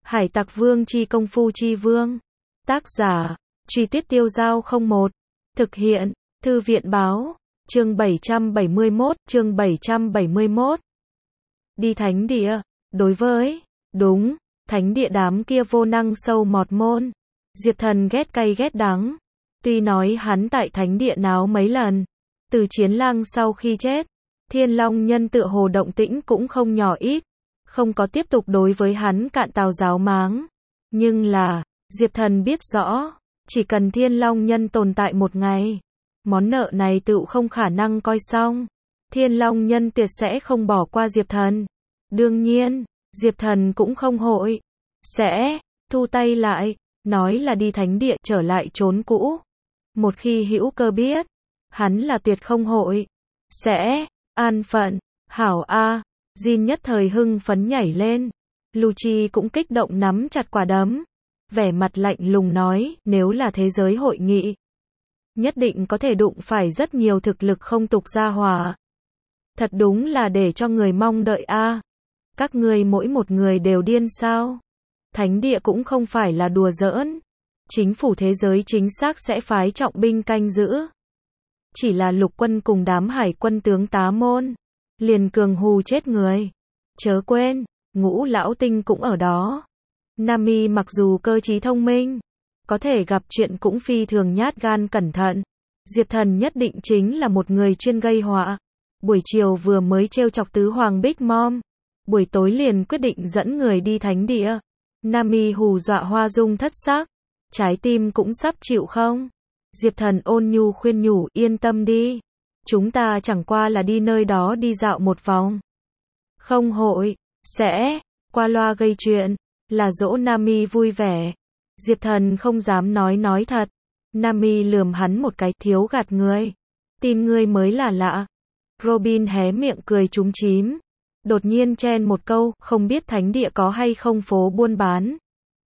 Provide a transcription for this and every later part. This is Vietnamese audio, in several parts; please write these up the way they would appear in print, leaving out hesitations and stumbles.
Hải Tặc Vương chi công phu chi vương. Tác giả, Truy Tuyết Tiêu Dao 01. Thực hiện, Thư viện Báo. Chương 771. Đi thánh địa. Đối với, đúng, thánh địa đám kia vô năng sâu mọt môn. Diệp Thần ghét cay ghét đắng. Tuy nói hắn tại thánh địa náo mấy lần. Từ Chiến Lang sau khi chết, Thiên Long Nhân tựa hồ động tĩnh cũng không nhỏ ít. Không có tiếp tục đối với hắn cạn tào giáo máng. Nhưng là, Diệp Thần biết rõ, chỉ cần Thiên Long Nhân tồn tại một ngày, món nợ này tựu không khả năng coi xong. Thiên Long Nhân tuyệt sẽ không bỏ qua Diệp Thần. Đương nhiên, Diệp Thần cũng không hội sẽ thu tay lại, nói là đi thánh địa trở lại trốn cũ. Một khi hữu cơ biết, hắn là tuyệt không hội sẽ an phận. Hảo a. Jin nhất thời hưng phấn nhảy lên. Lucci cũng kích động nắm chặt quả đấm. Vẻ mặt lạnh lùng nói, nếu là thế giới hội nghị, nhất định có thể đụng phải rất nhiều thực lực không tục gia hỏa. Thật đúng là để cho người mong đợi a. Các ngươi mỗi một người đều điên sao? Thánh địa cũng không phải là đùa giỡn. Chính phủ thế giới chính xác sẽ phái trọng binh canh giữ. Chỉ là lục quân cùng đám hải quân tướng tá môn, liền cường hù chết người. Chớ quên, Ngũ lão tinh cũng ở đó. Nami mặc dù cơ trí thông minh, có thể gặp chuyện cũng phi thường nhát gan cẩn thận. Diệp Thần nhất định chính là một người chuyên gây họa. Buổi chiều vừa mới trêu chọc tứ hoàng Big Mom, buổi tối liền quyết định dẫn người đi thánh địa. Nami hù dọa Hoa Dung thất sắc, trái tim cũng sắp chịu không. Diệp Thần ôn nhu khuyên nhủ, yên tâm đi, chúng ta chẳng qua là đi nơi đó đi dạo một vòng, không hội sẽ qua loa gây chuyện, là dỗ Nami vui vẻ. Diệp Thần không dám nói thật. Nami lườm hắn một cái, thiếu gạt người, tin ngươi mới là lạ. Robin hé miệng cười chúm chím, đột nhiên chen một câu, không biết thánh địa có hay không phố buôn bán,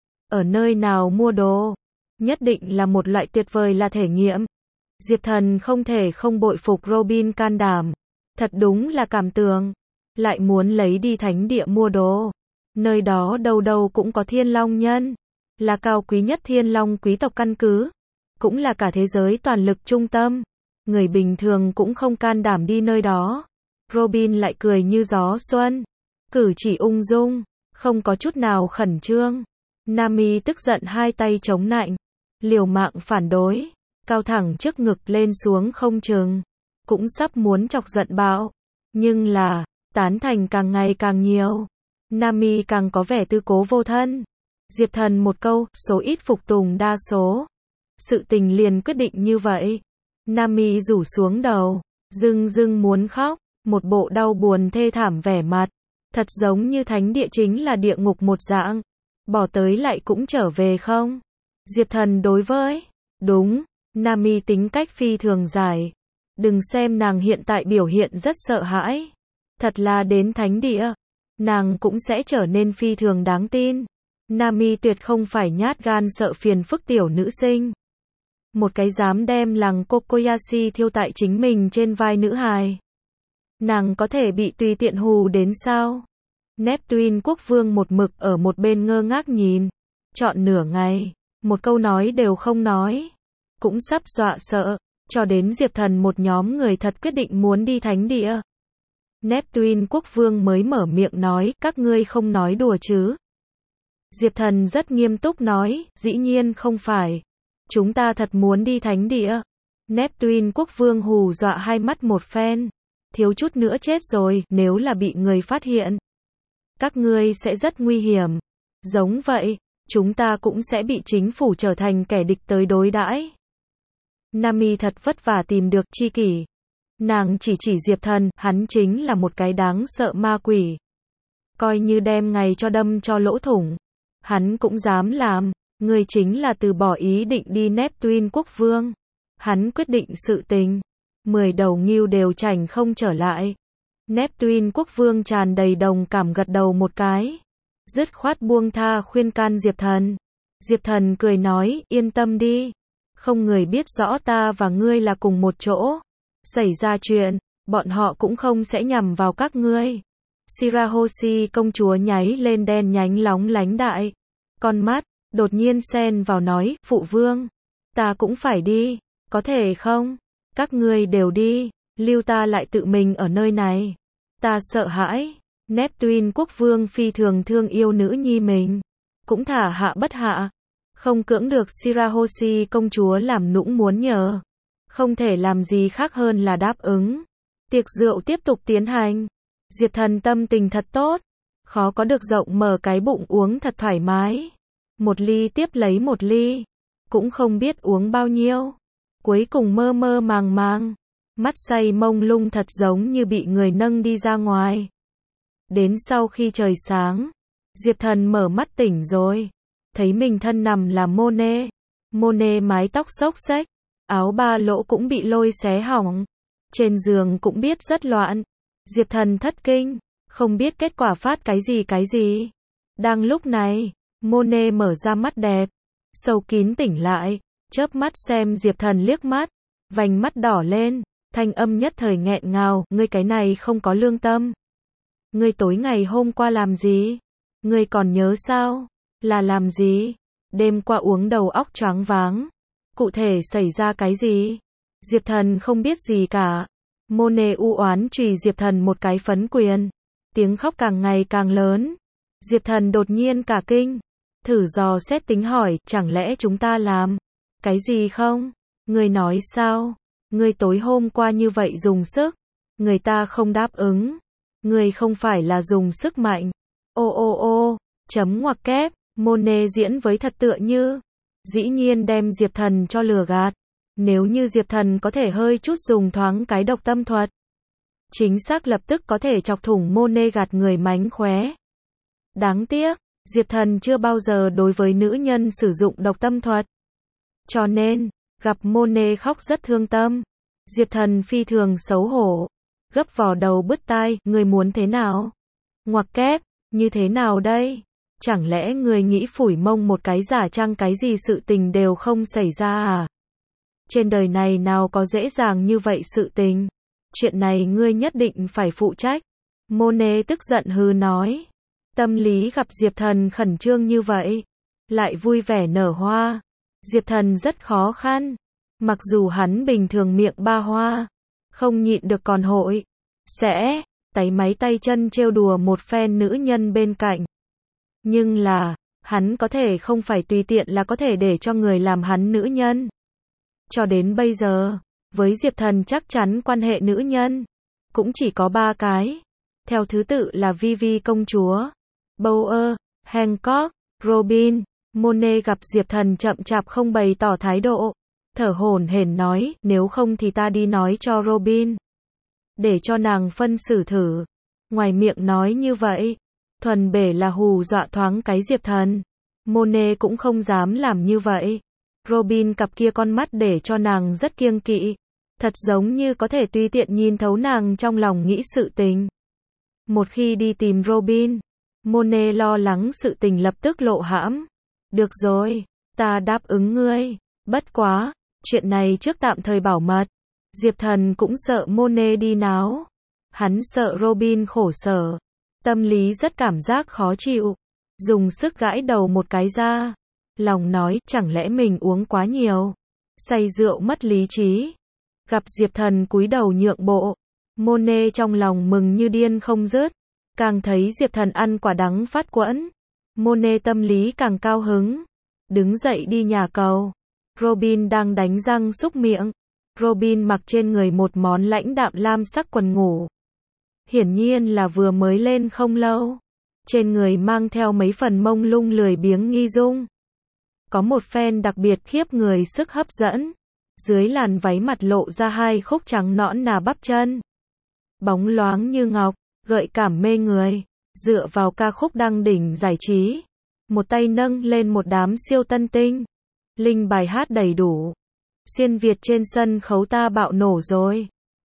ở nơi nào mua đồ, nhất định là một loại tuyệt vời là thể nghiệm. Diệp Thần không thể không bội phục Robin can đảm, thật đúng là cảm tường, lại muốn lấy đi thánh địa mua đồ. Nơi đó đâu đâu cũng có Thiên Long Nhân, là cao quý nhất Thiên Long quý tộc căn cứ, cũng là cả thế giới toàn lực trung tâm. Người bình thường cũng không can đảm đi nơi đó. Robin lại cười như gió xuân, cử chỉ ung dung, không có chút nào khẩn trương. Nami tức giận hai tay chống nạnh, liều mạng phản đối, cao thẳng trước ngực lên xuống không chừng, cũng sắp muốn chọc giận bạo. Nhưng là, tán thành càng ngày càng nhiều, Nami càng có vẻ tư cố vô thân. Diệp Thần một câu, số ít phục tùng đa số. Sự tình liền quyết định như vậy. Nami rủ xuống đầu, dưng muốn khóc, một bộ đau buồn thê thảm vẻ mặt, thật giống như thánh địa chính là địa ngục một dạng, bỏ tới lại cũng trở về không. Diệp Thần đối với, đúng, Nami tính cách phi thường giải. Đừng xem nàng hiện tại biểu hiện rất sợ hãi, thật là đến thánh địa, nàng cũng sẽ trở nên phi thường đáng tin. Nami tuyệt không phải nhát gan sợ phiền phức tiểu nữ sinh. Một cái dám đem làng Kokoyashi thiêu tại chính mình trên vai nữ hài, nàng có thể bị tùy tiện hù đến sao? Neptune quốc vương một mực ở một bên ngơ ngác nhìn, trọn nửa ngày, một câu nói đều không nói, cũng sắp dọa sợ, cho đến Diệp Thần một nhóm người thật quyết định muốn đi thánh địa. Neptune quốc vương mới mở miệng nói, các ngươi không nói đùa chứ? Diệp Thần rất nghiêm túc nói, dĩ nhiên không phải. Chúng ta thật muốn đi thánh địa. Neptune quốc vương hù dọa hai mắt một phen, thiếu chút nữa chết rồi, nếu là bị người phát hiện, các ngươi sẽ rất nguy hiểm. Giống vậy, chúng ta cũng sẽ bị chính phủ trở thành kẻ địch tới đối đãi. Nami thật vất vả tìm được tri kỷ. Nàng chỉ Diệp Thần, hắn chính là một cái đáng sợ ma quỷ. Coi như đem ngày cho đâm cho lỗ thủng, hắn cũng dám làm. Người chính là từ bỏ ý định đi Neptune quốc vương. Hắn quyết định sự tình, 10 đầu ngưu đều chảnh không trở lại. Neptune quốc vương tràn đầy đồng cảm gật đầu một cái, dứt khoát buông tha khuyên can Diệp Thần. Diệp Thần cười nói, yên tâm đi, không người biết rõ ta và ngươi là cùng một chỗ. Xảy ra chuyện, bọn họ cũng không sẽ nhằm vào các ngươi. Shirahoshi công chúa nháy lên đen nhánh lóng lánh đại con mắt, đột nhiên xen vào nói, phụ vương, ta cũng phải đi, có thể không? Các ngươi đều đi, lưu ta lại tự mình ở nơi này. Ta sợ hãi. Neptune quốc vương phi thường thương yêu nữ nhi mình, cũng thả hạ bất hạ, không cưỡng được Shirahoshi công chúa làm nũng muốn nhờ, không thể làm gì khác hơn là đáp ứng. Tiệc rượu tiếp tục tiến hành. Diệp Thần tâm tình thật tốt, khó có được rộng mở cái bụng uống thật thoải mái. Một ly tiếp lấy một ly, cũng không biết uống bao nhiêu. Cuối cùng mơ mơ màng màng, mắt say mông lung thật giống như bị người nâng đi ra ngoài. Đến sau khi trời sáng, Diệp Thần mở mắt tỉnh rồi, thấy mình thân nằm là Monet. Monet mái tóc xốc xếch, áo ba lỗ cũng bị lôi xé hỏng, trên giường cũng biết rất loạn. Diệp Thần thất kinh, không biết kết quả phát cái gì. Đang lúc này, Monet mở ra mắt đẹp, sâu kín tỉnh lại, chớp mắt xem Diệp Thần liếc mắt, vành mắt đỏ lên, thanh âm nhất thời nghẹn ngào, ngươi cái này không có lương tâm. Ngươi tối ngày hôm qua làm gì? Ngươi còn nhớ sao? Là làm gì? Đêm qua uống đầu óc choáng váng. Cụ thể xảy ra cái gì? Diệp Thần không biết gì cả. Monet u oán chùy Diệp Thần một cái phấn quyền. Tiếng khóc càng ngày càng lớn. Diệp Thần đột nhiên cả kinh. Thử dò xét tính hỏi, chẳng lẽ chúng ta làm cái gì không? Ngươi nói sao? Ngươi tối hôm qua như vậy dùng sức, người ta không đáp ứng. Ngươi không phải là dùng sức mạnh. Ô, chấm ngoặc kép, Monet diễn với thật tựa như, dĩ nhiên đem Diệp Thần cho lừa gạt. Nếu như Diệp Thần có thể hơi chút dùng thoáng cái độc tâm thuật, chính xác lập tức có thể chọc thủng Monet gạt người mánh khóe. Đáng tiếc, Diệp Thần chưa bao giờ đối với nữ nhân sử dụng độc tâm thuật. Cho nên, gặp Monet khóc rất thương tâm. Diệp Thần phi thường xấu hổ, gấp vò đầu bứt tai, người muốn thế nào? Ngoặc kép, như thế nào đây? Chẳng lẽ người nghĩ phủi mông một cái giả chăng cái gì sự tình đều không xảy ra à? Trên đời này nào có dễ dàng như vậy sự tình. Chuyện này ngươi nhất định phải phụ trách. Monet tức giận hừ nói. Tâm lý gặp Diệp Thần khẩn trương như vậy, lại vui vẻ nở hoa. Diệp Thần rất khó khăn. Mặc dù hắn bình thường miệng ba hoa, không nhịn được còn hội sẽ táy máy tay chân trêu đùa một phen nữ nhân bên cạnh. Nhưng là, hắn có thể không phải tùy tiện là có thể để cho người làm hắn nữ nhân. Cho đến bây giờ, với Diệp Thần chắc chắn quan hệ nữ nhân cũng chỉ có 3 cái. Theo thứ tự là Vivi công chúa, Bower, Hancock, Robin. Monet gặp Diệp Thần chậm chạp không bày tỏ thái độ, thở hổn hển nói, nếu không thì ta đi nói cho Robin, để cho nàng phân xử thử. Ngoài miệng nói như vậy, thuần bể là hù dọa thoáng cái Diệp Thần. Monet cũng không dám làm như vậy. Robin cặp kia con mắt để cho nàng rất kiêng kỵ, thật giống như có thể tùy tiện nhìn thấu nàng trong lòng nghĩ sự tình. Một khi đi tìm Robin, Monet lo lắng sự tình lập tức lộ hãm. Được rồi, ta đáp ứng ngươi, bất quá, chuyện này trước tạm thời bảo mật. Diệp Thần cũng sợ Monet đi náo. Hắn sợ Robin khổ sở, tâm lý rất cảm giác khó chịu, dùng sức gãi đầu một cái ra. Lòng nói, chẳng lẽ mình uống quá nhiều, say rượu mất lý trí. Gặp Diệp Thần cúi đầu nhượng bộ, Monet trong lòng mừng như điên không dứt. Càng thấy Diệp Thần ăn quả đắng phát quẫn, Monet tâm lý càng cao hứng. Đứng dậy đi nhà cầu. Robin đang đánh răng súc miệng. Robin mặc trên người một món lãnh đạm lam sắc quần ngủ. Hiển nhiên là vừa mới lên không lâu. Trên người mang theo mấy phần mông lung lười biếng nghi dung. Có một phen đặc biệt khiếp người sức hấp dẫn. Dưới làn váy mặt lộ ra 2 khúc trắng nõn nà bắp chân. Bóng loáng như ngọc, gợi cảm mê người. Dựa vào ca khúc đăng đỉnh giải trí, một tay nâng lên một đám siêu tân tinh. Linh bài hát đầy đủ. Xuyên Việt trên sân khấu ta bạo nổ rồi.